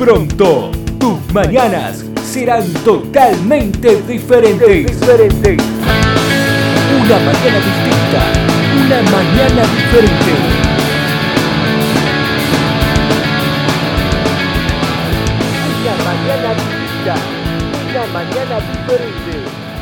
Pronto, tus mañanas serán totalmente diferentes. Una mañana distinta, una mañana diferente. Una mañana distinta, una mañana diferente.